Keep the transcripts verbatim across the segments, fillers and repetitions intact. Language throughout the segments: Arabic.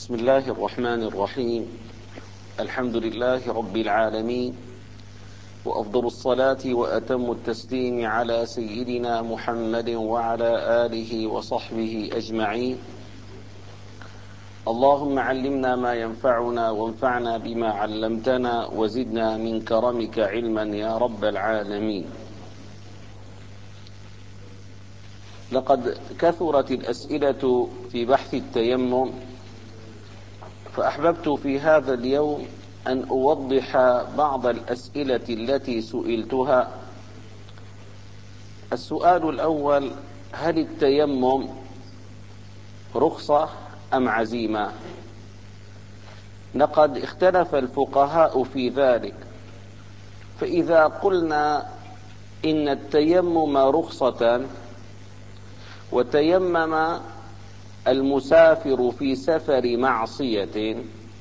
بسم الله الرحمن الرحيم. الحمد لله رب العالمين، وأفضل الصلاة وأتم التسليم على سيدنا محمد وعلى آله وصحبه أجمعين. اللهم علمنا ما ينفعنا وانفعنا بما علمتنا وزدنا من كرمك علما يا رب العالمين. لقد كثرت الأسئلة في بحث التيمم، فأحببت في هذا اليوم أن أوضح بعض الأسئلة التي سئلتها. السؤال الأول: هل التيمم رخصة أم عزيمة؟ لقد اختلف الفقهاء في ذلك، فإذا قلنا إن التيمم رخصة وتيمم المسافر في سفر معصية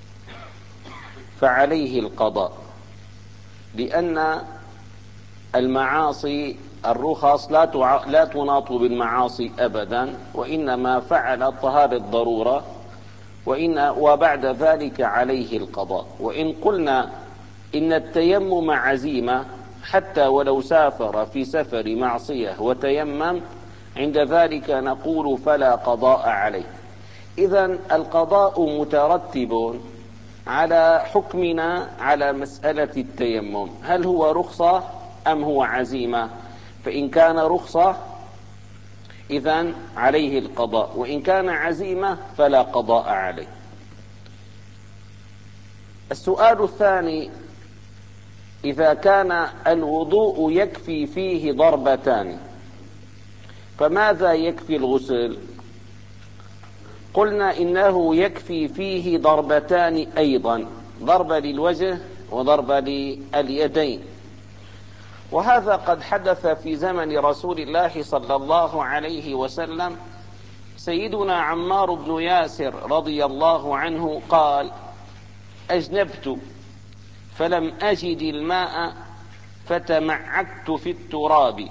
فعليه القضاء، لأن المعاصي الرخص لا لا تناط بالمعاصي أبدا، وإنما فعل طهار الضرورة وإن وبعد ذلك عليه القضاء. وإن قلنا إن التيمم عزيمة حتى ولو سافر في سفر معصية وتيمم، عند ذلك نقول فلا قضاء عليه. إذن القضاء مترتب على حكمنا على مسألة التيمم، هل هو رخصة أم هو عزيمة؟ فإن كان رخصة إذن عليه القضاء، وإن كان عزيمة فلا قضاء عليه. السؤال الثاني: إذا كان الوضوء يكفي فيه ضربتان فماذا يكفي الغسل؟ قلنا إنه يكفي فيه ضربتان أيضا، ضربة للوجه وضربة لليدين، وهذا قد حدث في زمن رسول الله صلى الله عليه وسلم. سيدنا عمار بن ياسر رضي الله عنه قال: أجنبت فلم أجد الماء فتمعكت في التراب،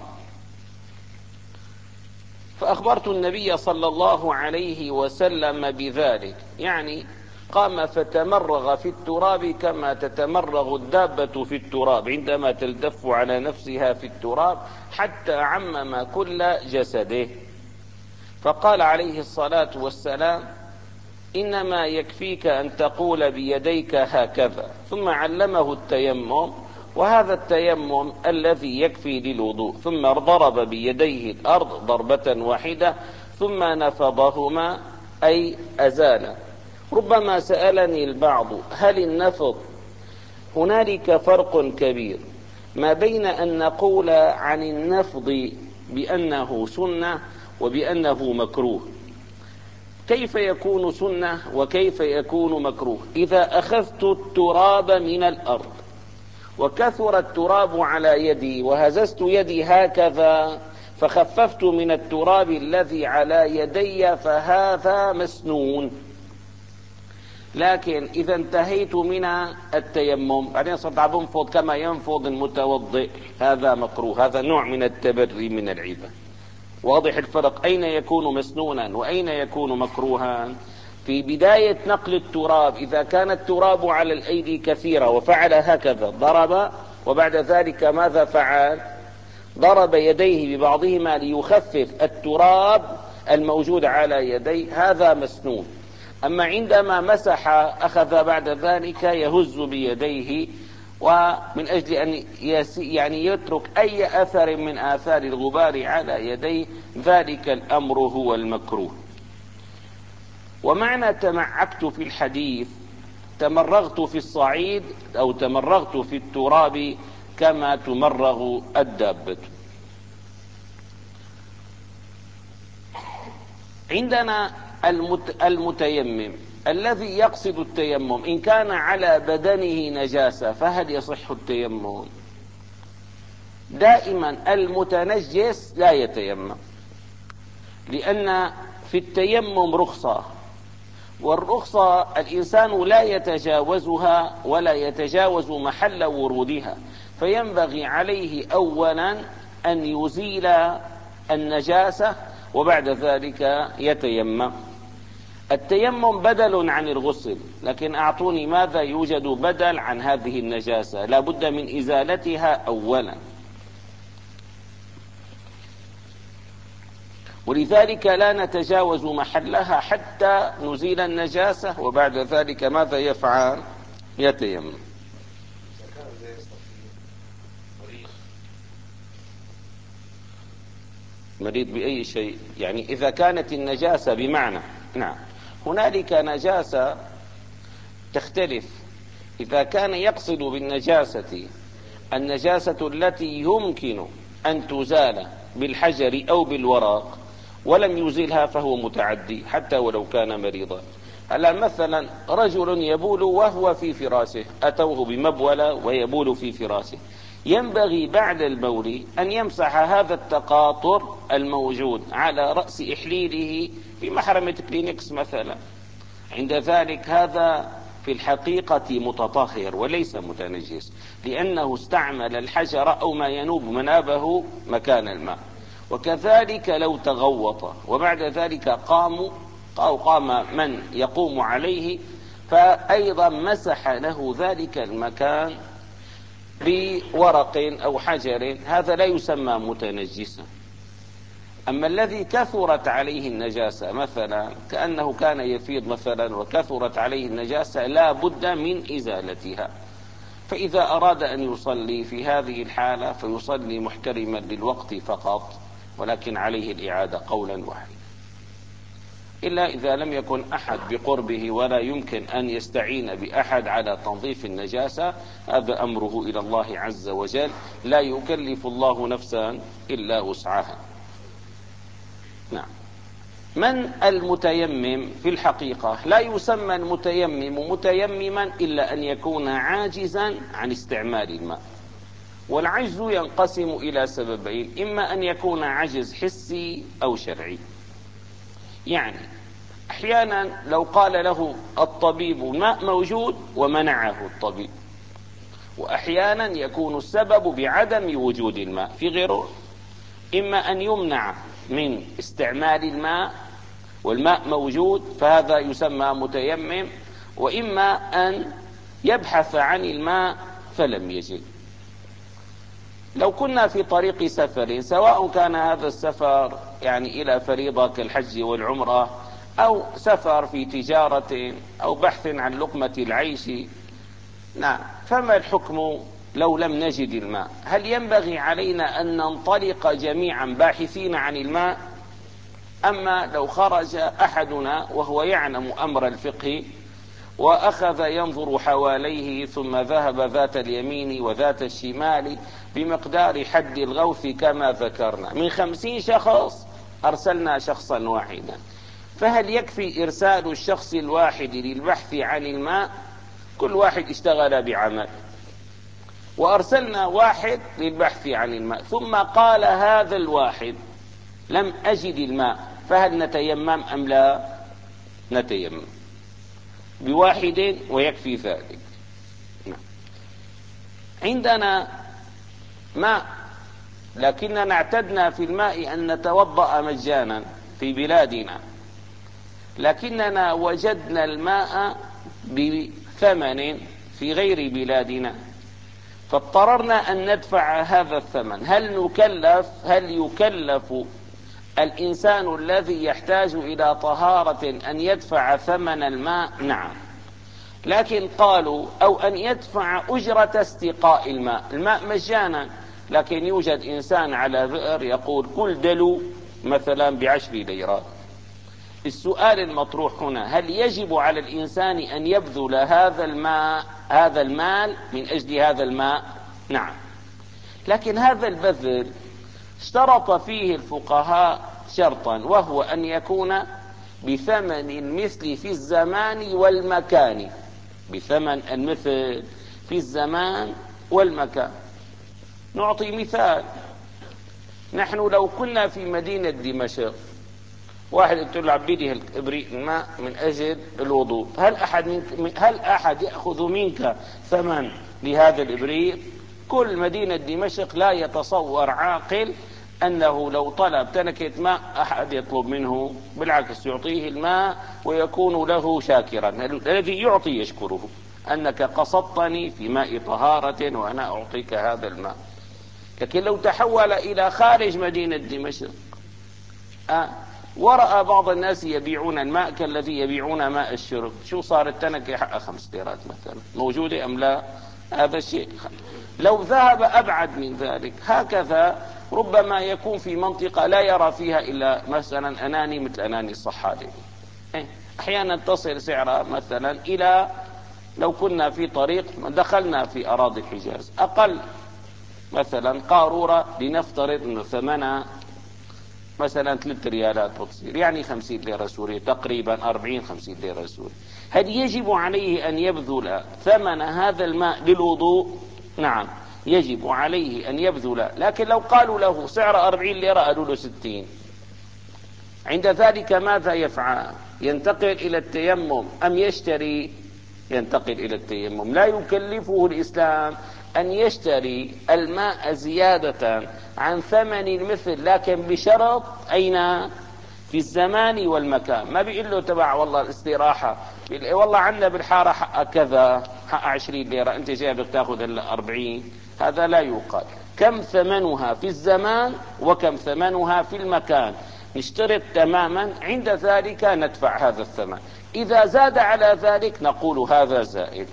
فأخبرت النبي صلى الله عليه وسلم بذلك، يعني قام فتمرغ في التراب كما تتمرغ الدابة في التراب عندما تلتف على نفسها في التراب حتى عمم كل جسده. فقال عليه الصلاة والسلام: إنما يكفيك أن تقول بيديك هكذا، ثم علمه التيمم، وهذا التيمم الذي يكفي للوضوء، ثم ضرب بيديه الأرض ضربة واحدة ثم نفضهما أي أزال. ربما سألني البعض: هل النفض هنالك فرق كبير ما بين أن نقول عن النفض بأنه سنة وبأنه مكروه؟ كيف يكون سنة وكيف يكون مكروه؟ إذا أخذت التراب من الأرض وكثر التراب على يدي وهززت يدي هكذا فخففت من التراب الذي على يدي فهذا مسنون. لكن إذا انتهيت من التيمم بعدين صرت عم بنفض كما ينفض المتوضئ، هذا مكروه، هذا نوع من التبري من العبادة. واضح الفرق؟ أين يكون مسنونا وأين يكون مكروها؟ في بداية نقل التراب، إذا كان التراب على الأيدي كثيرة وفعل هكذا ضرب، وبعد ذلك ماذا فعل؟ ضرب يديه ببعضهما ليخفف التراب الموجود على يديه، هذا مسنون. أما عندما مسح أخذ بعد ذلك يهز بيديه، ومن أجل أن يعني يترك أي أثر من آثار الغبار على يديه، ذلك الأمر هو المكروه. ومعنى تمعكت في الحديث تمرغت في الصعيد أو تمرغت في التراب كما تمرغ الدابة. عندنا المتيمم الذي يقصد التيمم، إن كان على بدنه نجاسة فهل يصح التيمم؟ دائما المتنجس لا يتيمم، لأن في التيمم رخصة، والرخصة الإنسان لا يتجاوزها ولا يتجاوز محل ورودها، فينبغي عليه أولا أن يزيل النجاسة وبعد ذلك يتيمم. التيمم بدل عن الغسل، لكن أعطوني ماذا يوجد بدل عن هذه النجاسة؟ لا بد من إزالتها أولا، ولذلك لا نتجاوز محلها حتى نزيل النجاسة، وبعد ذلك ماذا يفعل؟ يتيمم. مريض بأي شيء؟ يعني إذا كانت النجاسة بمعنى، نعم، هنالك نجاسة تختلف. إذا كان يقصد بالنجاسة النجاسة التي يمكن أن تزال بالحجر أو بالورق ولم يزيلها فهو متعدي حتى ولو كان مريضا. هلا مثلا رجل يبول وهو في فراشه، أتوه بمبولة ويبول في فراشه، ينبغي بعد البول أن يمسح هذا التقاطر الموجود على رأس إحليله بمحرمة كلينكس مثلا. عند ذلك هذا في الحقيقة متطهر وليس متنجس، لأنه استعمل الحجر أو ما ينوب منابه مكان الماء. وكذلك لو تغوط وبعد ذلك قاموا أو قام من يقوم عليه فأيضا مسح له ذلك المكان بورق أو حجر، هذا لا يسمى متنجسا. أما الذي كثرت عليه النجاسة مثلا كأنه كان يفيض مثلا وكثرت عليه النجاسة لا بد من إزالتها. فإذا أراد أن يصلي في هذه الحالة فيصلي محترما للوقت فقط، ولكن عليه الإعادة قولا واحدا، إلا إذا لم يكن أحد بقربه ولا يمكن أن يستعين بأحد على تنظيف النجاسة، هذا أمره إلى الله عز وجل، لا يكلف الله نفسا إلا وسعها. نعم. من المتيمم في الحقيقة لا يسمى المتيمم متيمما إلا أن يكون عاجزا عن استعمال الماء، والعجز ينقسم إلى سببين: إما أن يكون عجز حسي أو شرعي. يعني أحيانا لو قال له الطبيب ماء موجود ومنعه الطبيب، وأحيانا يكون السبب بعدم وجود الماء في غيره. إما أن يمنع من استعمال الماء والماء موجود فهذا يسمى متيمم، وإما أن يبحث عن الماء فلم يجد. لو كنا في طريق سفر، سواء كان هذا السفر يعني إلى فريضة كالحج والعمرة، أو سفر في تجارة أو بحث عن لقمة العيش، نعم، فما الحكم لو لم نجد الماء؟ هل ينبغي علينا أن ننطلق جميعا باحثين عن الماء؟ أما لو خرج أحدنا وهو يعلم أمر الفقه وأخذ ينظر حواليه ثم ذهب ذات اليمين وذات الشمال بمقدار حد الغوث كما ذكرنا، من خمسين شخص أرسلنا شخصا واحدا، فهل يكفي إرسال الشخص الواحد للبحث عن الماء؟ كل واحد اشتغل بعمل، وأرسلنا واحد للبحث عن الماء، ثم قال هذا الواحد لم أجد الماء، فهل نتيمم أم لا؟ نتيمم بواحد ويكفي ذلك. عندنا ماء لكننا اعتدنا في الماء أن نتوضأ مجانا في بلادنا، لكننا وجدنا الماء بثمن في غير بلادنا فاضطررنا أن ندفع هذا الثمن. هل نكلف هل يكلف الإنسان الذي يحتاج إلى طهارة أن يدفع ثمن الماء؟ نعم، لكن قالوا أو أن يدفع أجرة استقاء الماء. الماء مجانا، لكن يوجد إنسان على بئر يقول كل دلو مثلا بعشر ليرات. السؤال المطروح هنا: هل يجب على الإنسان أن يبذل هذا الماء هذا المال من أجل هذا الماء؟ نعم، لكن هذا البذل اشترط فيه الفقهاء شرطا، وهو أن يكون بثمن المثل في الزمان والمكان، بثمن المثل في الزمان والمكان. نعطي مثال: نحن لو كنا في مدينة دمشق، واحد قلت له عبيدي الإبريق الماء من أجل الوضوء، هل أحد منك هل أحد يأخذ منك ثمن لهذا الإبريق؟ كل مدينة دمشق لا يتصور عاقل أنه لو طلب تنكة ماء أحد يطلب منه بالعكس يعطيه الماء ويكون له شاكرا. الذي يعطي يشكره، أنك قصدتني في ماء طهارة وأنا أعطيك هذا الماء. لكن لو تحول إلى خارج مدينة دمشق أه ورأى بعض الناس يبيعون الماء كالذي يبيعون ماء الشرب، شو صار التنكة حقها خمس ليرات مثلا، موجودة أم لا؟ هذا الشيء. لو ذهب أبعد من ذلك هكذا ربما يكون في منطقة لا يرى فيها إلا مثلا أناني مثل أناني الصحابي، أحيانا تصل سعرها مثلا إلى، لو كنا في طريق دخلنا في أراضي الحجاز، أقل مثلا قارورة لنفترض أن ثمنها مثلا ثلاث ريالات بتصير، يعني خمسين ليرة سورية تقريبا، أربعين خمسين ليرة سورية. هل يجب عليه أن يبذل ثمن هذا الماء للوضوء؟ نعم يجب عليه أن يبذل، لكن لو قالوا له سعر أربعين ليرة قالوا له ستين، عند ذلك ماذا يفعل؟ ينتقل إلى التيمم أم يشتري؟ ينتقل إلى التيمم. لا يكلفه الإسلام أن يشتري الماء زيادة عن ثمن المثل، لكن بشرط أين؟ في الزمان والمكان. ما بيقول له تبع والله الاستراحة، والله عندنا بالحارة حق كذا حق عشرين ليرة أنت جاي بدك تاخذ هلا أربعين، هذا لا يقال. كم ثمنها في الزمان وكم ثمنها في المكان، نشترط تماما، عند ذلك ندفع هذا الثمن. إذا زاد على ذلك نقول هذا زائد.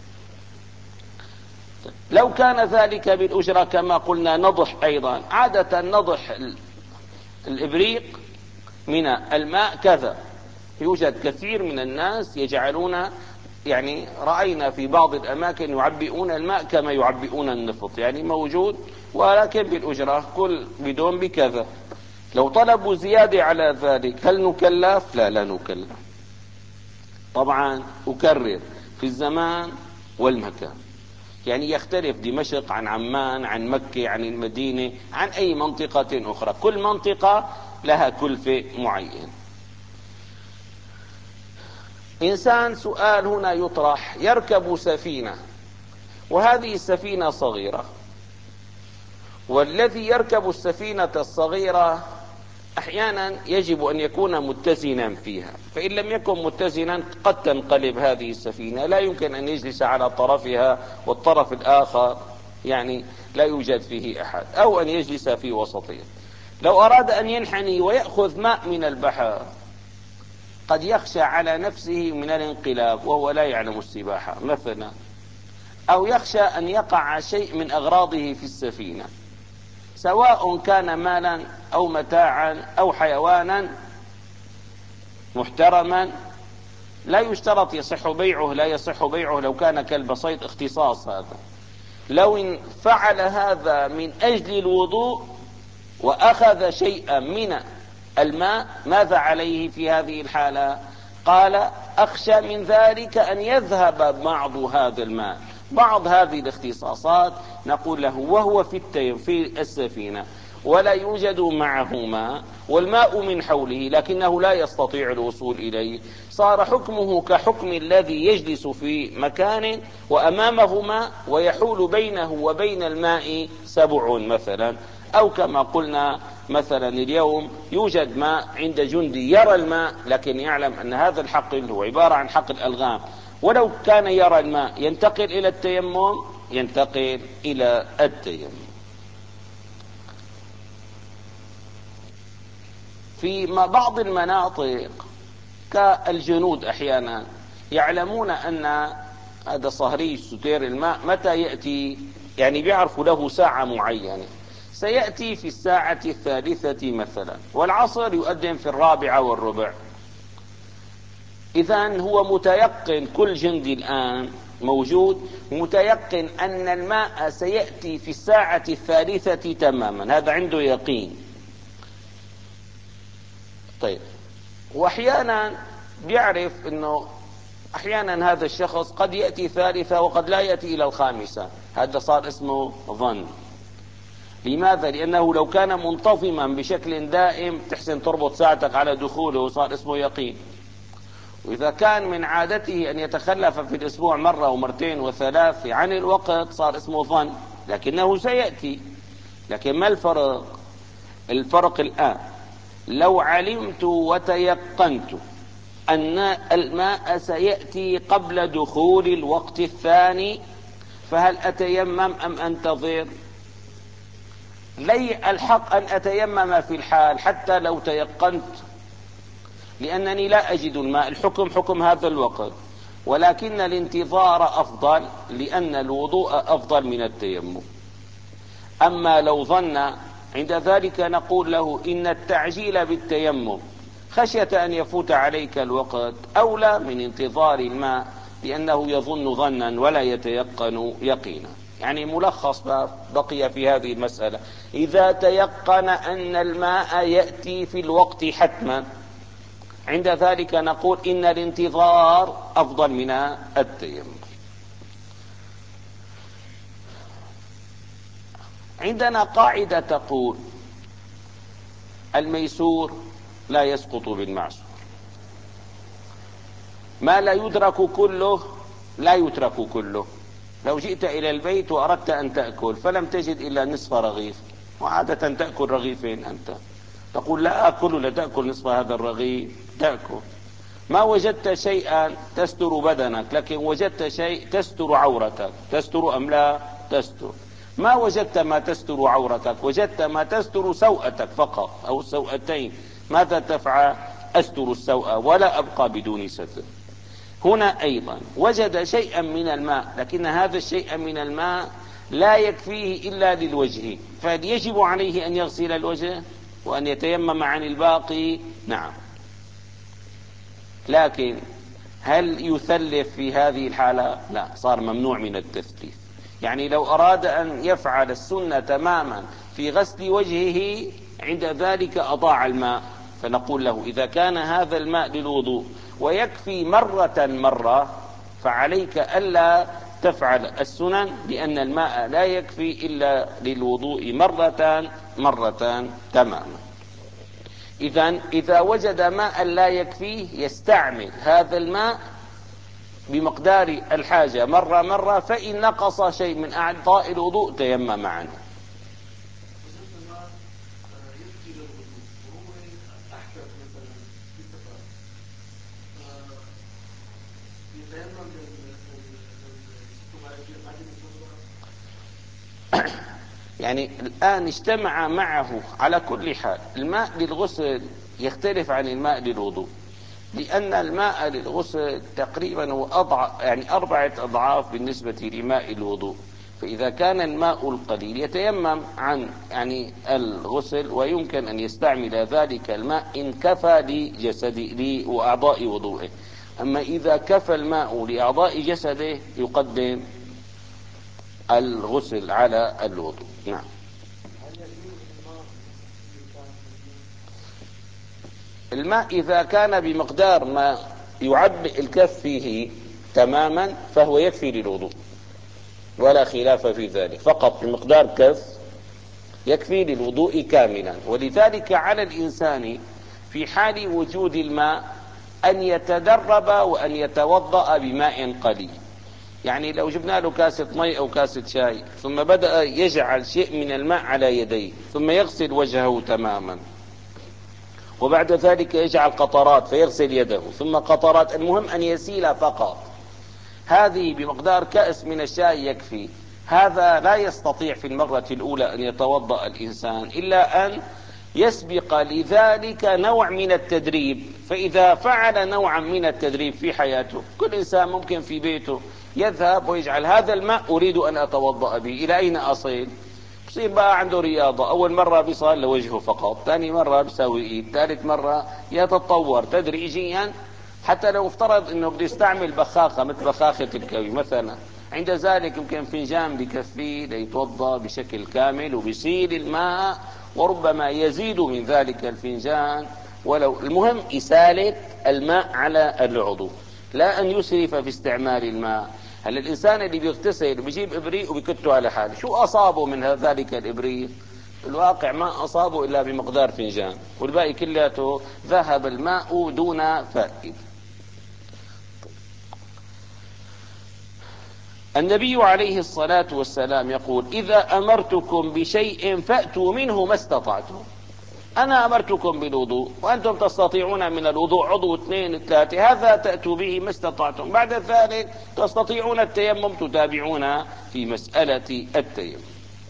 لو كان ذلك بالأجرة كما قلنا نضح أيضا، عادة نضح الإبريق من الماء كذا، يوجد كثير من الناس يجعلون، يعني رأينا في بعض الأماكن يعبئون الماء كما يعبئون النفط، يعني موجود ولكن بالأجرة كل بدون بكذا. لو طلبوا زيادة على ذلك هل نكلف؟ لا لا نكلف. طبعا أكرر في الزمان والمكان، يعني يختلف دمشق عن عمان عن مكة عن المدينة عن أي منطقة أخرى، كل منطقة لها كلفة معينة. إنسان سؤال هنا يطرح، يركب سفينة وهذه السفينة صغيرة، والذي يركب السفينة الصغيرة أحيانا يجب أن يكون متزنا فيها، فإن لم يكن متزنا قد تنقلب هذه السفينة، لا يمكن أن يجلس على طرفها والطرف الآخر يعني لا يوجد فيه أحد، أو أن يجلس في وسطها. لو أراد أن ينحني ويأخذ ماء من البحر قد يخشى على نفسه من الانقلاب وهو لا يعلم السباحة مثلا، أو يخشى أن يقع شيء من أغراضه في السفينة، سواء كان مالا أو متاعا أو حيوانا محترما لا يشترط يصح بيعه، لا يصح بيعه لو كان كلب صيد اختصاص. هذا لو فعل هذا من أجل الوضوء وأخذ شيئا من الماء ماذا عليه في هذه الحالة؟ قال أخشى من ذلك أن يذهب بعض هذا الماء، بعض هذه الاختصاصات، نقول له وهو في التيم في السفينة ولا يوجد معه ماء والماء من حوله لكنه لا يستطيع الوصول إليه، صار حكمه كحكم الذي يجلس في مكان وأمامه ماء ويحول بينه وبين الماء سبع مثلا، أو كما قلنا مثلا اليوم يوجد ماء عند جندي يرى الماء لكن يعلم أن هذا الحقل هو عبارة عن حقل ألغام، ولو كان يرى الماء ينتقل إلى التيمم، ينتقل إلى التيمم. في بعض المناطق كالجنود أحيانا يعلمون أن هذا صهري ستير الماء متى يأتي، يعني بيعرفوا له ساعة معينة، سيأتي في الساعة الثالثة مثلا والعصر يؤذن في الرابعة والربع. إذن هو متيقن، كل جندي الآن موجود متيقن أن الماء سيأتي في الساعة الثالثة تماما، هذا عنده يقين. طيب، وأحيانا بيعرف أنه أحيانا هذا الشخص قد يأتي ثالثة وقد لا يأتي إلى الخامسة، هذا صار اسمه ظن. لماذا؟ لأنه لو كان منتظما بشكل دائم تحسن تربط ساعتك على دخوله صار اسمه يقين، وإذا كان من عادته أن يتخلف في الأسبوع مرة ومرتين وثلاث عن الوقت صار اسمه ظن، لكنه سيأتي. لكن ما الفرق؟ الفرق الآن لو علمت وتيقنت أن الماء سيأتي قبل دخول الوقت الثاني فهل أتيمم أم أنتظر؟ لي الحق أن أتيمم في الحال حتى لو تيقنت، لأنني لا أجد الماء، الحكم حكم هذا الوقت، ولكن الانتظار أفضل لأن الوضوء أفضل من التيمم. أما لو ظن عند ذلك نقول له إن التعجيل بالتيمم خشية أن يفوت عليك الوقت أولى من انتظار الماء، لأنه يظن ظنا ولا يتيقن يقينا. يعني ملخص بقي في هذه المسألة: إذا تيقن أن الماء يأتي في الوقت حتما عند ذلك نقول إن الانتظار أفضل من التيمم. عندنا قاعدة تقول: الميسور لا يسقط بالمعسور، ما لا يدرك كله لا يترك كله. لو جئت إلى البيت وأردت أن تأكل فلم تجد إلا نصف رغيف، وعادة تأكل رغيفين أنت، تقول لا أكل ولا تأكل نصف هذا الرغيف؟ تأكل. ما وجدت شيئا تستر بدنك، لكن وجدت شيء تستر عورتك، تستر أم لا تستر؟ ما وجدت ما تستر عورتك، وجدت ما تستر سوءتك فقط أو سوءتين، ماذا تفعل؟ أستر السوء ولا أبقى بدون ستر. هنا أيضا وجد شيئا من الماء، لكن هذا الشيء من الماء لا يكفيه إلا للوجه، فيجب عليه أن يغسل الوجه وأن يتيمم عن الباقي. نعم، لكن هل يثلث في هذه الحالة؟ لا، صار ممنوع من التثليث. يعني لو أراد أن يفعل السنة تماما في غسل وجهه عند ذلك أضاع الماء، فنقول له: إذا كان هذا الماء للوضوء ويكفي مرة مرة فعليك ألا تفعل السنن، لأن الماء لا يكفي إلا للوضوء مرة مرة تماما. إذن إذا وجد ماء لا يكفيه يستعمل هذا الماء بمقدار الحاجة مرة مرة، فإن نقص شيء من أعضاء الوضوء تيمم عنه. يعني الآن اجتمع معه على كل حال. الماء للغسل يختلف عن الماء للوضوء، لأن الماء للغسل تقريبا هو أضع يعني أربعة أضعاف بالنسبة لماء الوضوء. فإذا كان الماء القليل يتيمم عن يعني الغسل، ويمكن أن يستعمل ذلك الماء إن كفى لجسده وأعضاء وضوءه. أما إذا كفى الماء لأعضاء جسده يقدم الغسل على الوضوء. نعم. الماء إذا كان بمقدار ما يعبئ الكف فيه تماما فهو يكفي للوضوء ولا خلاف في ذلك، فقط بمقدار كف يكفي للوضوء كاملا. ولذلك على الإنسان في حال وجود الماء أن يتدرب وأن يتوضأ بماء قليل. يعني لو جبنا له كاسة مي أو كاسة شاي ثم بدأ يجعل شيء من الماء على يديه ثم يغسل وجهه تماما، وبعد ذلك يجعل قطرات فيغسل يده ثم قطرات، المهم أن يسيل فقط، هذه بمقدار كأس من الشاي يكفي. هذا لا يستطيع في المرة الأولى أن يتوضأ الإنسان إلا أن يسبق لذلك نوع من التدريب. فإذا فعل نوعا من التدريب في حياته، كل إنسان ممكن في بيته يذهب ويجعل هذا الماء أريد أن أتوضأ به، إلى أين أصل؟ بصير بقى عنده رياضة، أول مرة بيصل لوجهه فقط، ثاني مرة بيسوي إيد، ثالث مرة يتطور تدريجيا، حتى لو افترض أنه بده يستعمل بخاخة مثل بخاخة الكوي مثلا، عند ذلك يمكن فنجان بكفيه ليتوضأ بشكل كامل وبيسيل الماء، وربما يزيد من ذلك الفنجان. ولو المهم إسالة الماء على العضو، لا أن يسرف في استعمال الماء. هل الإنسان اللي بيغتسل وبيجيب إبريق وبيكته على حاله، شو أصابه من ذلك الإبريق؟ الواقع ما أصابه إلا بمقدار فنجان، والباقي كلياته ذهب الماء دون فائدة. النبي عليه الصلاة والسلام يقول: إذا أمرتكم بشيء فأتوا منه ما استطعتم. أنا أمرتكم بالوضوء وأنتم تستطيعون من الوضوء عضو اثنين ثلاثة، هذا تأتوا به ما استطعتم، بعد ذلك تستطيعون التيمم، تتابعون في مسألة التيمم.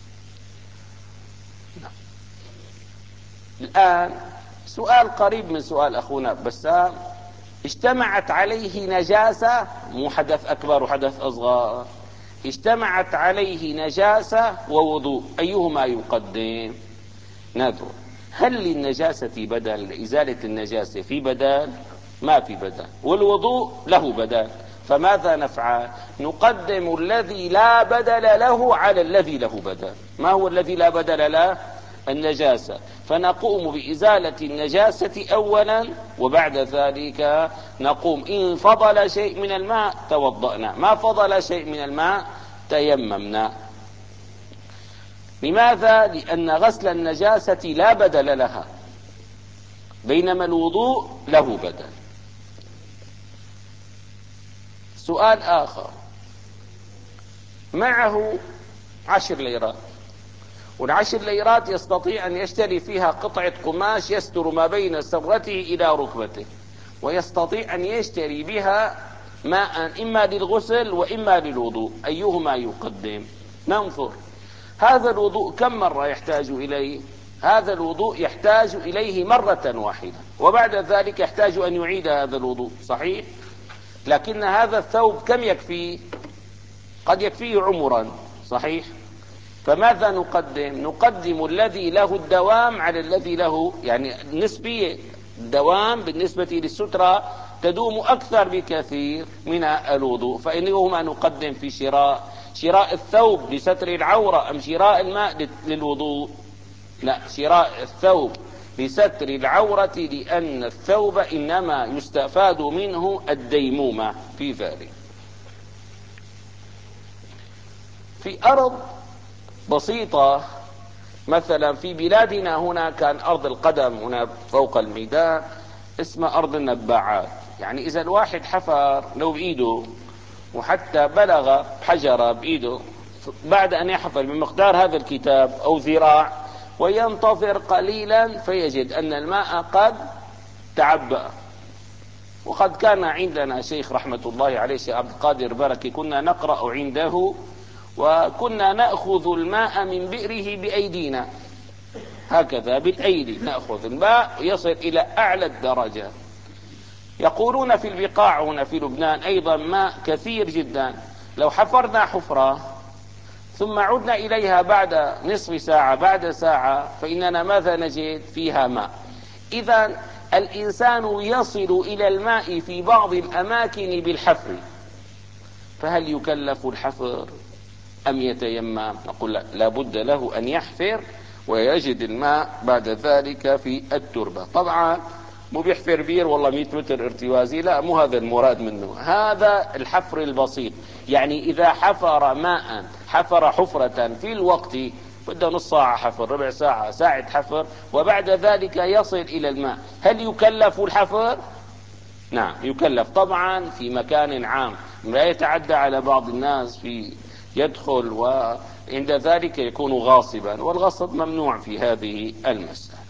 الآن سؤال قريب من سؤال أخونا بسام، اجتمعت عليه نجاسة، مو حدث أكبر وحدث أصغر، اجتمعت عليه نجاسة ووضوء، أيهما يقدم؟ نذر. هل للنجاسة بدل؟ لإزالة النجاسة في بدل؟ ما في بدل. والوضوء له بدل، فماذا نفعل؟ نقدم الذي لا بدل له على الذي له بدل. ما هو الذي لا بدل له؟ النجاسة، فنقوم بإزالة النجاسة أولا، وبعد ذلك نقوم إن فضل شيء من الماء توضأنا، ما فضل شيء من الماء تيممنا. لماذا؟ لأن غسل النجاسة لا بدل لها، بينما الوضوء له بدل. سؤال آخر، معه عشر ليرات، والعشر ليرات يستطيع أن يشتري فيها قطعة قماش يستر ما بين سرته إلى ركبته، ويستطيع أن يشتري بها ماء إما للغسل وإما للوضوء، أيهما يقدم؟ ننظر. هذا الوضوء كم مرة يحتاج إليه؟ هذا الوضوء يحتاج إليه مرة واحدة، وبعد ذلك يحتاج أن يعيد هذا الوضوء، صحيح؟ لكن هذا الثوب كم يكفيه؟ قد يكفيه عمرا، صحيح؟ فماذا نقدم؟ نقدم الذي له الدوام على الذي له يعني نسبية. الدوام بالنسبة للسترة تدوم أكثر بكثير من الوضوء، فإنهما نقدم في شراء شراء الثوب لستر العورة أم شراء الماء للوضوء؟ لا، شراء الثوب لستر العورة، لأن الثوب إنما يستفاد منه الديمومة في ذلك. في أرض بسيطة مثلا في بلادنا هنا، كان أرض القدم هنا فوق الميدان اسمها أرض النباعات، يعني إذا الواحد حفر لو بإيده وحتى بلغ حجرة بإيده بعد أن يحفر بمقدار هذا الكتاب أو ذراع وينتظر قليلا فيجد أن الماء قد تعبأ. وقد كان عندنا شيخ رحمة الله عليه، شيخ عبد القادر بركي، كنا نقرأ عنده وكنا نأخذ الماء من بئره بأيدينا، هكذا بالأيدي نأخذ الماء يصل إلى أعلى الدرجة. يقولون في البقاع هنا في لبنان أيضا ماء كثير جدا، لو حفرنا حفرة ثم عدنا إليها بعد نصف ساعة بعد ساعة فإننا ماذا نجد؟ فيها ماء. إذن الإنسان يصل إلى الماء في بعض الأماكن بالحفر، فهل يكلف الحفر أم يتيمم؟ نقول لا، لابد له أن يحفر ويجد الماء بعد ذلك في التربة. طبعا مو بيحفر بير والله مئة متر ارتوازي، لا، مو هذا المراد منه، هذا الحفر البسيط. يعني إذا حفر ماء، حفر حفرة في الوقت بده نص ساعة حفر، ربع ساعة، ساعة حفر، وبعد ذلك يصل إلى الماء، هل يكلف الحفر؟ نعم يكلف، طبعا في مكان عام، لا يتعدى على بعض الناس في يدخل وعند ذلك يكون غاصبا، والغصب ممنوع في هذه المسألة.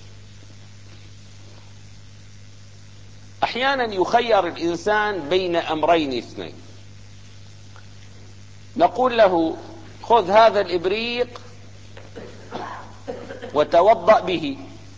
أحيانا يخير الإنسان بين أمرين اثنين، نقول له خذ هذا الإبريق وتوضأ به.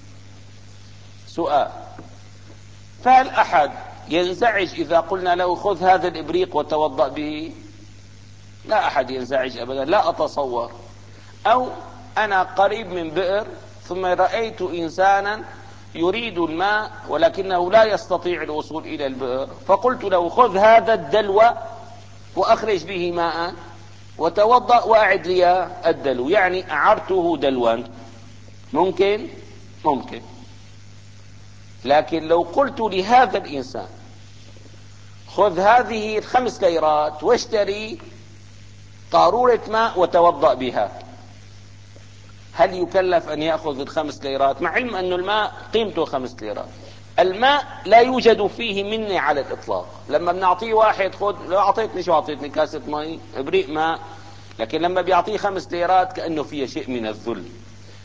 سؤال، فهل أحد ينزعج إذا قلنا له خذ هذا الإبريق وتوضأ به؟ لا أحد ينزعج أبدا، لا أتصور. أو أنا قريب من بئر ثم رأيت إنسانا يريد الماء ولكنه لا يستطيع الوصول إلى البئر، فقلت له خذ هذا الدلو وأخرج به ماء وتوضأ وأعد لي الدلو، يعني أعرته دلوا. ممكن؟ ممكن. لكن لو قلت لهذا الإنسان خذ هذه الخمس ليرات واشتري قارورة ماء وتوضأ بها، هل يكلف أن يأخذ الخمس ليرات؟ مع علم أن الماء قيمته خمس ليرات. الماء لا يوجد فيه منة على الإطلاق. لما بنعطيه واحد خذ، لو أعطيتني شو أعطيتني كاسة مي إبريق ماء، لكن لما بيعطيه خمس ليرات كأنه فيه شيء من الذل.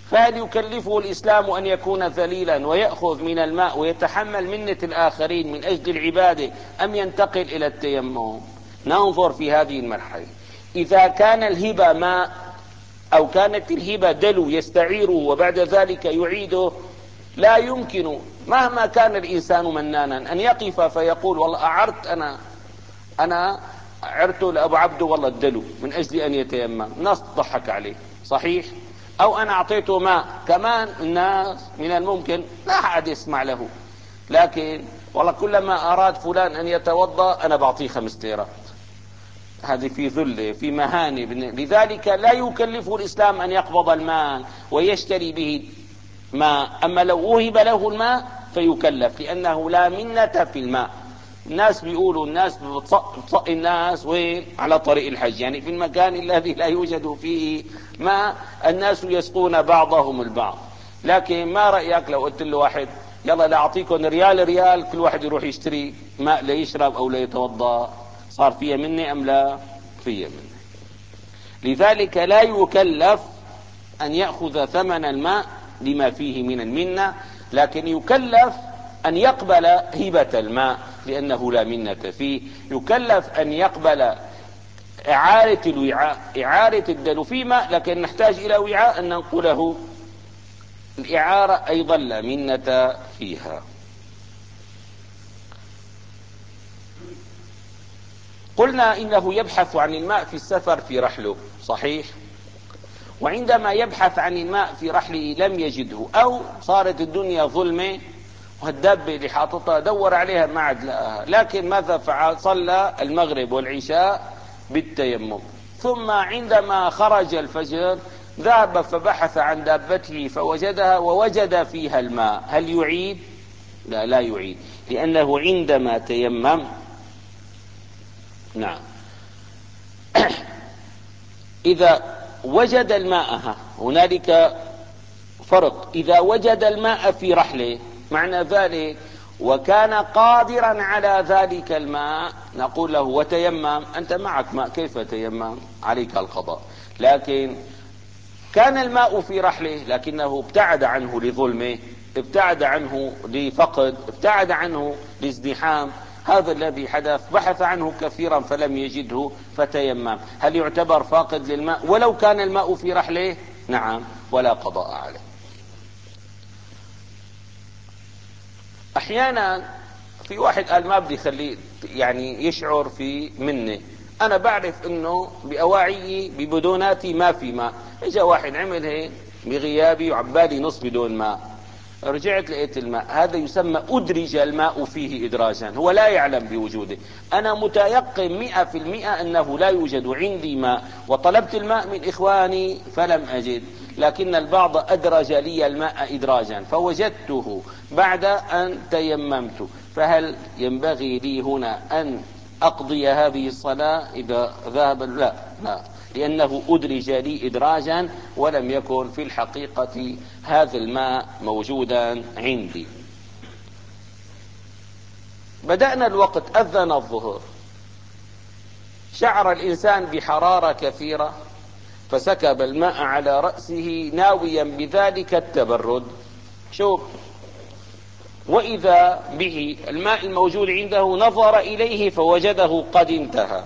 فهل يكلفه الإسلام أن يكون ذليلا ويأخذ من الماء ويتحمل منة الآخرين من أجل العبادة، أم ينتقل إلى التيمم؟ ننظر في هذه المرحلة. إذا كان الهبة ماء أو كانت الهبة دلو يستعيره وبعد ذلك يعيده، لا يمكن مهما كان الإنسان منانا أن يقف فيقول والله أعرت أنا أنا عرته لأبو عبده والله الدلو من أجل أن يتيمم، الناس تضحك عليه، صحيح؟ أو أنا أعطيته ماء، كمان الناس من الممكن لا أحد يسمع له، لكن والله كلما أراد فلان أن يتوضأ أنا بعطيه خمس ليرات. هذه في ذل، في مهانة. لذلك لا يكلفه الإسلام أن يقبض المال ويشتري به ماء. أما لو وهب له الماء فيكلف، لأنه لا منة في الماء. الناس بيقولوا الناس بتصق الناس وين؟ على طريق الحج، يعني في المكان الذي لا يوجد فيه ماء الناس يسقون بعضهم البعض. لكن ما رأيك لو قلت له واحد يلا لا أعطيكم ريال ريال كل واحد يروح يشتري ماء ليشرب أو ليتوضأ؟ صار فيها مني أم لا؟ فيها مني. لذلك لا يكلف أن يأخذ ثمن الماء لما فيه من المنة، لكن يكلف أن يقبل هبة الماء لأنه لا منة فيه. يكلف أن يقبل إعارة الوعاء، إعارة الدلو في ماء لكن نحتاج إلى وعاء أن ننقله، الإعارة أيضا لا منة فيها. قلنا إنه يبحث عن الماء في السفر في رحله، صحيح؟ وعندما يبحث عن الماء في رحله لم يجده، أو صارت الدنيا ظلمة والدابة اللي حاططها دور عليها ما عاد لقاها، لكن ماذا فعل؟ صلى المغرب والعشاء بالتيمم، ثم عندما خرج الفجر ذهب فبحث عن دابته فوجدها ووجد فيها الماء. هل يعيد؟ لا، لا يعيد، لأنه عندما تيمم. نعم. إذا وجد الماء، هنالك فرق، إذا وجد الماء في رحله معنى ذلك وكان قادرا على ذلك الماء نقول له وتيمم، أنت معك ماء كيف تيمم؟ عليك القضاء. لكن كان الماء في رحله لكنه ابتعد عنه لظلمه، ابتعد عنه لفقد، ابتعد عنه لازدحام، هذا الذي حدث، بحث عنه كثيرا فلم يجده فتيمم. هل يعتبر فاقد للماء ولو كان الماء في رحله؟ نعم، ولا قضاء عليه. احيانا في واحد قال ما بدي خليه يعني يشعر في مني، انا بعرف انه باواعيي ببدوناتي ما في ماء، اجا واحد عمل هيك بغيابي وعبالي نص بدون ماء، رجعت لقيت الماء، هذا يسمى أدرج الماء فيه إدراجا، هو لا يعلم بوجوده. أنا متيقن مئة في المئة أنه لا يوجد عندي ماء، وطلبت الماء من إخواني فلم أجد، لكن البعض أدرج لي الماء إدراجا فوجدته بعد أن تيممت. فهل ينبغي لي هنا أن أقضي هذه الصلاة إذا ذهب؟ لا، لا، لأنه أدرج لي إدراجا ولم يكن في الحقيقة هذا الماء موجودا عندي. بدأنا الوقت، أذن الظهر، شعر الإنسان بحرارة كثيرة فسكب الماء على رأسه ناويا بذلك التبرد. شوف، وإذا به الماء الموجود عنده نظر إليه فوجده قد انتهى،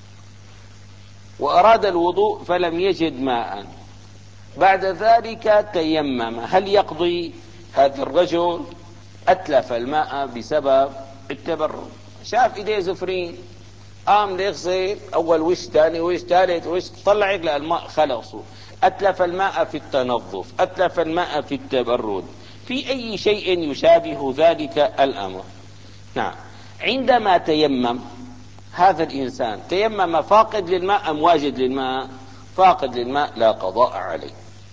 وأراد الوضوء فلم يجد ماء، بعد ذلك تيمم. هل يقضي؟ هذا الرجل أتلف الماء بسبب التبرد، شاف إيديه زفرين قام ليغسل أول وش، ثاني وش، ثالث وش، طلع يقلع الماء خلصوا. أتلف الماء في التنظف، أتلف الماء في التبرد، في أي شيء يشابه ذلك الأمر. نعم. عندما تيمم هذا الإنسان تيمم فاقد للماء أم واجد للماء؟ فاقد للماء، لا قضاء عليه.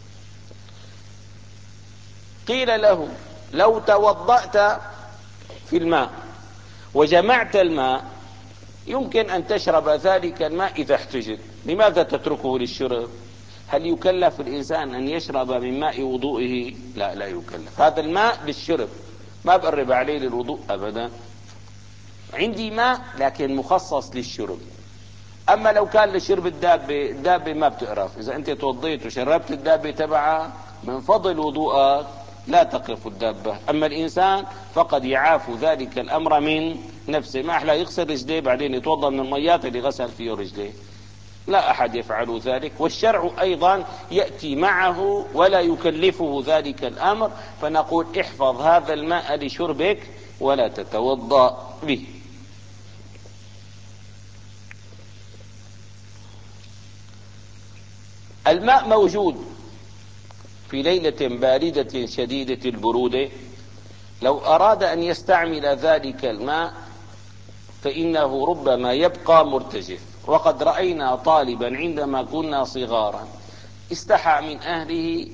قيل له لو توضأت في الماء وجمعت الماء يمكن أن تشرب ذلك الماء إذا احتجت، لماذا تتركه للشرب؟ هل يكلف الإنسان أن يشرب من ماء وضوئه؟ لا، لا يكلف، هذا الماء للشرب، ما بقرب عليه للوضوء أبدا. عندي ماء لكن مخصص للشرب. أما لو كان لشرب الدابة، الدابة ما بتقرف، إذا أنت توضيت وشربت الدابة تبعها من فضل وضوءك لا تقف الدابة. أما الإنسان فقد يعاف ذلك الأمر من نفسه. ما أحلى يغسل رجليه بعدين يتوضأ من الميات اللي غسل فيه رجليه، لا أحد يفعل ذلك. والشرع أيضا يأتي معه ولا يكلفه ذلك الأمر، فنقول احفظ هذا الماء لشربك ولا تتوضأ به. الماء موجود في ليلة باردة شديدة البرودة، لو أراد أن يستعمل ذلك الماء فإنه ربما يبقى مرتجف. وقد رأينا طالبا عندما كنا صغارا استحى من أهله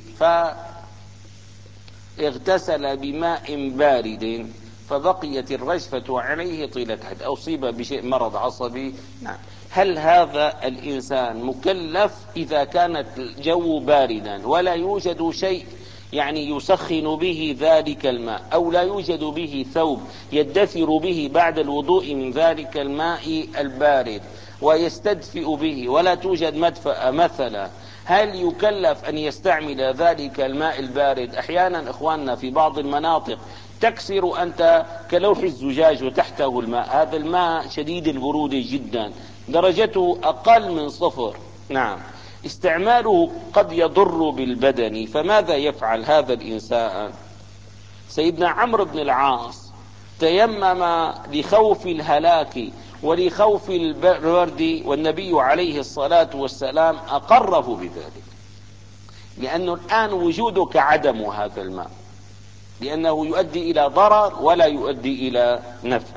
فاغتسل بماء بارد فبقيت الرجفة عليه طيلة حد، أصيب بشيء مرض عصبي. نعم. هل هذا الإنسان مكلف إذا كانت الجو باردا ولا يوجد شيء يعني يسخن به ذلك الماء، أو لا يوجد به ثوب يدثر به بعد الوضوء من ذلك الماء البارد ويستدفئ به، ولا توجد مدفأة مثلا، هل يكلف أن يستعمل ذلك الماء البارد؟ أحيانا إخواننا في بعض المناطق تكسر أنت كلوح الزجاج وتحته الماء، هذا الماء شديد البرودة جدا، درجته أقل من صفر. نعم. استعماله قد يضر بالبدن، فماذا يفعل هذا الإنسان؟ سيدنا عمرو بن العاص تيمم لخوف الهلاك ولخوف البرد، والنبي عليه الصلاة والسلام أقره بذلك، لأنه الآن وجودك عدم هذا الماء، لأنه يؤدي إلى ضرر ولا يؤدي إلى نفع.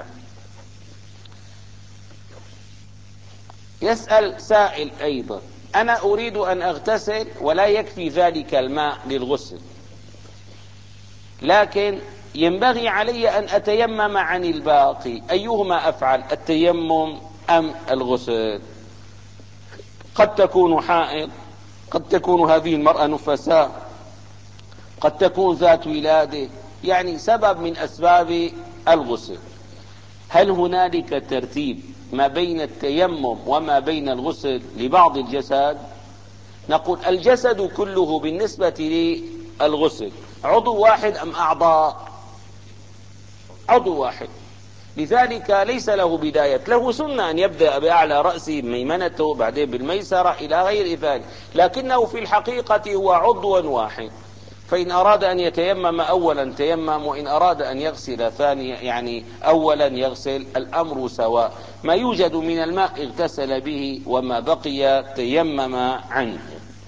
يسأل سائل أيضا: أنا أريد أن أغتسل ولا يكفي ذلك الماء للغسل، لكن ينبغي علي أن أتيمم عن الباقي، أيهما أفعل، التيمم أم الغسل؟ قد تكون حائض، قد تكون هذه المرأة نفساء، قد تكون ذات ولادة، يعني سبب من أسباب الغسل. هل هنالك ترتيب ما بين التيمم وما بين الغسل لبعض الجسد؟ نقول الجسد كله بالنسبة للغسل عضو واحد أم أعضاء؟ عضو واحد، لذلك ليس له بداية. له سنة أن يبدأ بأعلى رأسه بميمنته بعدين بالميسرة إلى غير ذلك، لكنه في الحقيقة هو عضو واحد. فإن أراد أن يتيمم أولا تيمم، وإن أراد أن يغسل ثانيا يعني أولا يغسل، الأمر سواء، ما يوجد من الماء اغتسل به وما بقي تيمم عنه.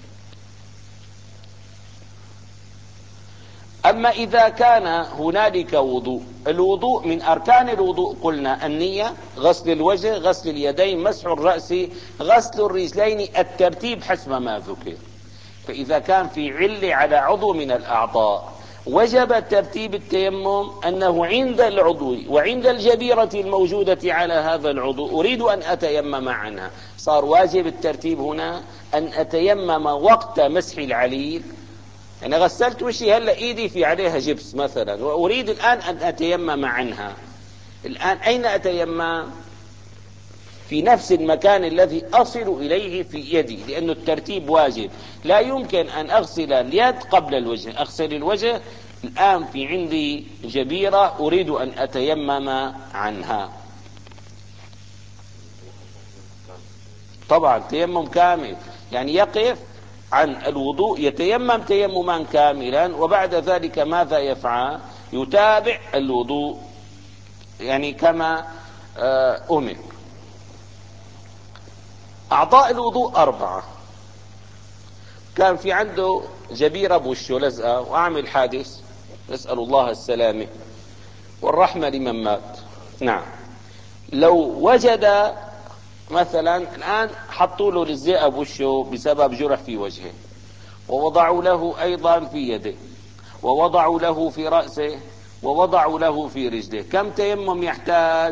أما إذا كان هنالك وضوء، الوضوء من أركان الوضوء قلنا النية، غسل الوجه، غسل اليدين، مسح الرأس، غسل الرجلين، الترتيب حسب ما ذكر. فإذا كان في عل على عضو من الأعضاء وجب ترتيب التيمم أنه عند العضو وعند الجبيرة الموجودة على هذا العضو أريد أن أتيمم عنها، صار واجب الترتيب هنا أن أتيمم وقت مسح العليل. أنا غسلت وشي، هلأ إيدي في عليها جبس مثلا وأريد الآن أن أتيمم عنها، الآن أين أتيمم؟ في نفس المكان الذي أصل إليه في يدي، لأن الترتيب واجب. لا يمكن أن أغسل اليد قبل الوجه، أغسل الوجه الآن في عندي جبيرة أريد أن أتيمم عنها. طبعا تيمم كامل، يعني يقف عن الوضوء يتيمم تيمما كاملا، وبعد ذلك ماذا يفعل؟ يتابع الوضوء يعني كما أمر. أعضاء الوضوء أربعة. كان في عنده جبيرة بوشه لزقة وأعمل حادث، نسأل الله السلامة والرحمة لمن مات. نعم. لو وجد مثلا الآن حطوا له لزقة بوشه بسبب جرح في وجهه، ووضعوا له أيضا في يده، ووضعوا له في رأسه، ووضعوا له في رجله، كم تيمم يحتاج؟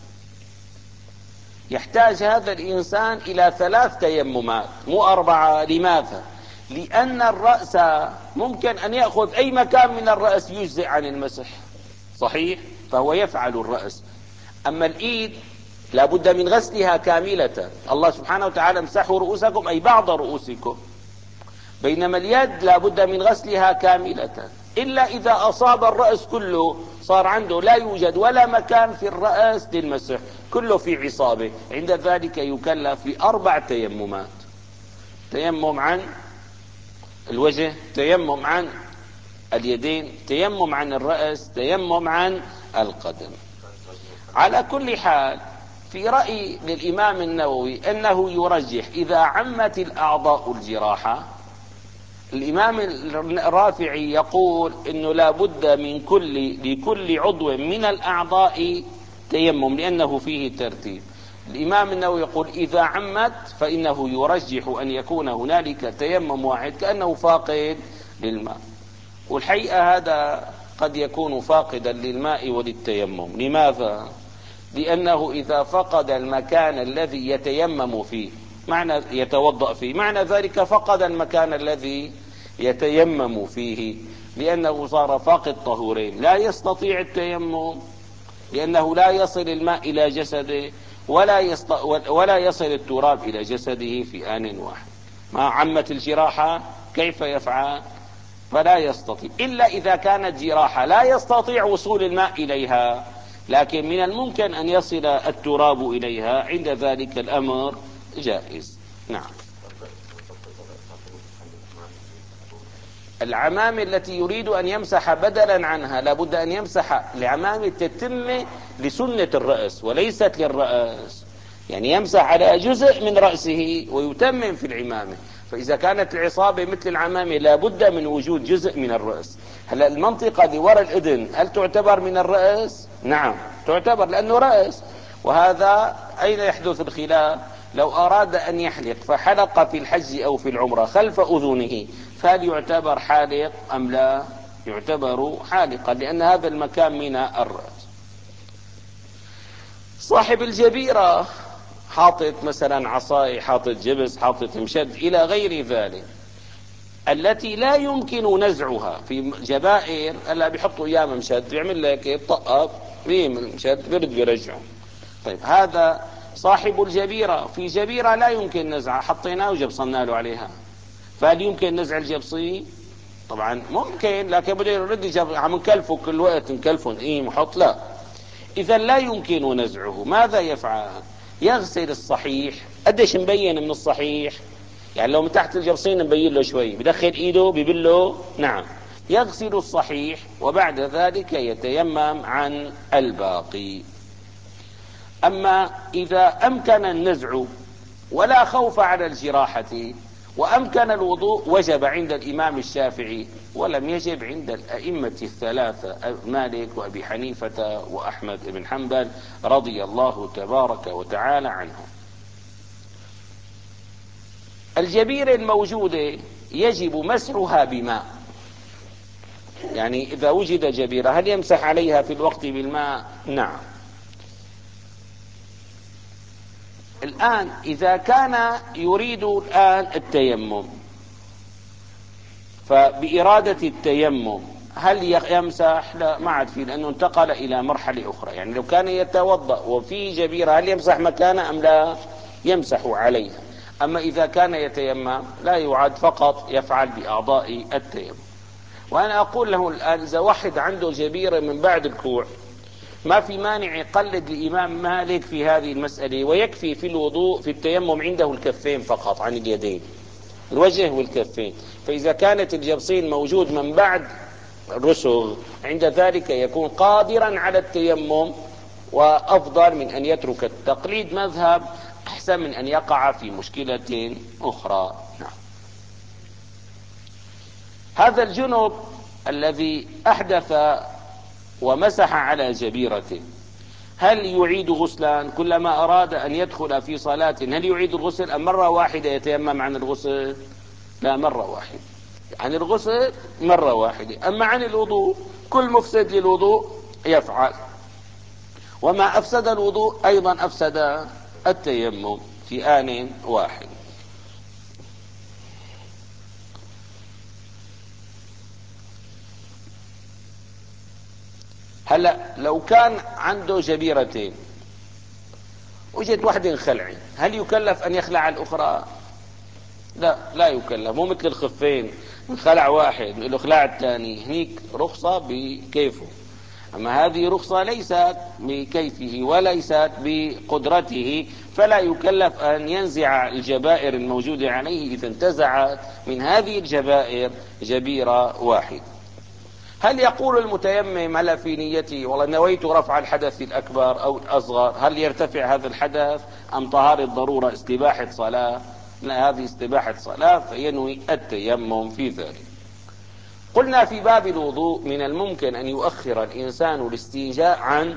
يحتاج هذا الإنسان إلى ثلاث تيممات مو أربعة. لماذا؟ لأن الرأس ممكن أن يأخذ أي مكان من الرأس يجزئ عن المسح، صحيح؟ فهو يفعل الرأس. أما الإيد لا بد من غسلها كاملة، الله سبحانه وتعالى امسحوا رؤوسكم أي بعض رؤوسكم، بينما اليد لا بد من غسلها كاملة، إلا إذا أصاب الرأس كله، صار عنده لا يوجد ولا مكان في الرأس للمسح، كله في عصابه، عند ذلك يكلف بأربع تيممات: تيمم عن الوجه، تيمم عن اليدين، تيمم عن الرأس، تيمم عن القدم. على كل حال، في رأي للإمام النووي أنه يرجح إذا عمت الأعضاء الجراحة. الإمام الرافعي يقول إنه لا بد من كل لكل عضو من الأعضاء تيمم لأنه فيه ترتيب. الإمام النووي يقول إذا عمت فإنه يرجح أن يكون هنالك تيمم واحد كأنه فاقد للماء، والحقيقة هذا قد يكون فاقدا للماء وللتيمم. لماذا؟ لأنه إذا فقد المكان الذي يتيمم فيه معنى يتوضأ فيه، معنى ذلك فقد المكان الذي يتيمم فيه، لأنه صار فاقد طهورين، لا يستطيع التيمم لأنه لا يصل الماء إلى جسده، ولا, يست... ولا يصل التراب إلى جسده في آن واحد. ما عمت الجراحة كيف يفعل؟ فلا يستطيع، إلا إذا كانت جراحة لا يستطيع وصول الماء إليها، لكن من الممكن أن يصل التراب إليها، عند ذلك الأمر جائز. نعم. العمام التي يريد أن يمسح بدلا عنها لابد أن يمسح لعمام تتم لسنة الرأس وليست للرأس، يعني يمسح على جزء من رأسه ويتمم في العمامة. فإذا كانت العصابة مثل العمامة لابد من وجود جزء من الرأس. هلا المنطقة اللي وراء الأذن هل تعتبر من الرأس؟ نعم تعتبر، لأنه رأس. وهذا أين يحدث الخلاف؟ لو أراد أن يحلق فحلق في الحج أو في العمرة خلف أذنه، فهل يعتبر حالق أم لا؟ يعتبر حالقا، لأن هذا المكان من الرأس. صاحب الجبيرة حاطط مثلا عصاي، حاطط جبس، حاطط مشد إلى غير ذلك، التي لا يمكن نزعها. في جبائر هلا بيحطوا ايام مشد، بيعمل لك يطقب بيعمل مشد برد بيرجعه. طيب هذا صاحب الجبيرة، في جبيرة لا يمكن نزعها، حطيناه وجبصنا له عليها، فهل يمكن نزع الجبصي؟ طبعا ممكن، لكن بده يرد جب... عم نكلفه كل وقت نكلفه ايه محط، لا. اذا لا يمكن نزعه، ماذا يفعل؟ يغسل الصحيح. قديش مبين من الصحيح؟ يعني لو من تحت الجبصين مبين له شوي، بدخل ايده ببله. نعم، يغسل الصحيح وبعد ذلك يتيمم عن الباقي. اما اذا امكن النزع ولا خوف على الجراحة وامكن الوضوء وجب عند الامام الشافعي، ولم يجب عند الائمة الثلاثة مالك وابي حنيفة واحمد بن حنبل رضي الله تبارك وتعالى عنهم. الجبيرة الموجودة يجب مسحها بماء، يعني إذا وجد جبيرة هل يمسح عليها في الوقت بالماء؟ نعم. الآن إذا كان يريد الآن التيمم، فبإرادة التيمم هل يمسح؟ لا، ما عاد فيه، لأنه انتقل إلى مرحلة أخرى. يعني لو كان يتوضأ وفي جبيرة هل يمسح مكانه أم لا؟ يمسح عليها. أما إذا كان يتيمم لا يعاد، فقط يفعل بأعضاء التيمم. وأنا أقول له الآن إذا واحد عنده جبيرة من بعد الكوع، ما في مانع يقلد الإمام مالك في هذه المسألة، ويكفي في الوضوء في التيمم عنده الكفين فقط عن اليدين، الوجه والكفين. فإذا كانت الجبصين موجود من بعد الرسغ، عند ذلك يكون قادرا على التيمم، وأفضل من أن يترك التقليد مذهب، أحسن من أن يقع في مشكلة أخرى. نعم. هذا الجنب الذي أحدث ومسح على جبيرته هل يعيد غسلا كلما أراد أن يدخل في صلاة؟ هل يعيد الغسل أم مرة واحدة يتيمم عن الغسل؟ لا، مرة واحدة عن الغسل، مرة واحدة. أما عن الوضوء كل مفسد للوضوء يفعل، وما أفسد الوضوء أيضا أفسد التيمم في آن واحد. هلا لو كان عنده جبيرتين وجد واحدة انخلعت، هل يكلف أن يخلع الأخرى؟ لا لا يكلف، مو مثل الخفين انخلع واحد له خلع الثاني، هنيك رخصة بكيفه. أما هذه رخصة ليست بكيفه وليست بقدرته، فلا يكلف أن ينزع الجبائر الموجودة عليه إذا انتزعت من هذه الجبائر جبيرة واحد. هل يقول المتيمم هل في نيته والله نويت رفع الحدث الأكبر أو الأصغر، هل يرتفع هذا الحدث أم طهارة ضرورة استباحة صلاة؟ لا، هذه استباحة صلاة فينوي التيمم في ذلك. قلنا في باب الوضوء من الممكن أن يؤخر الإنسان الاستنجاء عن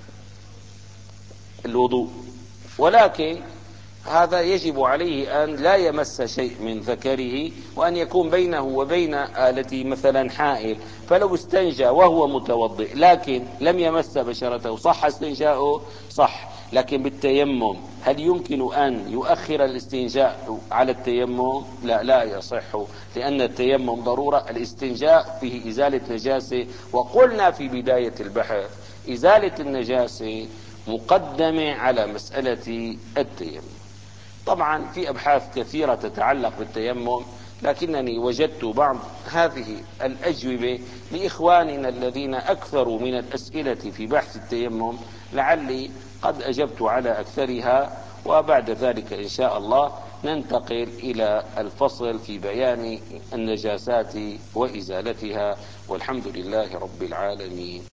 الوضوء، ولكن هذا يجب عليه أن لا يمس شيء من ذكره، وأن يكون بينه وبين آلته مثلا حائل، فلو استنجى وهو متوضئ لكن لم يمس بشرته صح استنجاؤه؟ صح. لكن بالتيمم هل يمكن أن يؤخر الاستنجاء على التيمم؟ لا لا يصح، لأن التيمم ضرورة، الاستنجاء فيه إزالة نجاسة، وقلنا في بداية البحث إزالة النجاسة مقدمة على مسألة التيمم. طبعا في أبحاث كثيرة تتعلق بالتيمم، لكنني وجدت بعض هذه الأجوبة لإخواننا الذين أكثروا من الأسئلة في بحث التيمم، لعلي قد أجبت على أكثرها، وبعد ذلك إن شاء الله ننتقل إلى الفصل في بيان النجاسات وإزالتها، والحمد لله رب العالمين.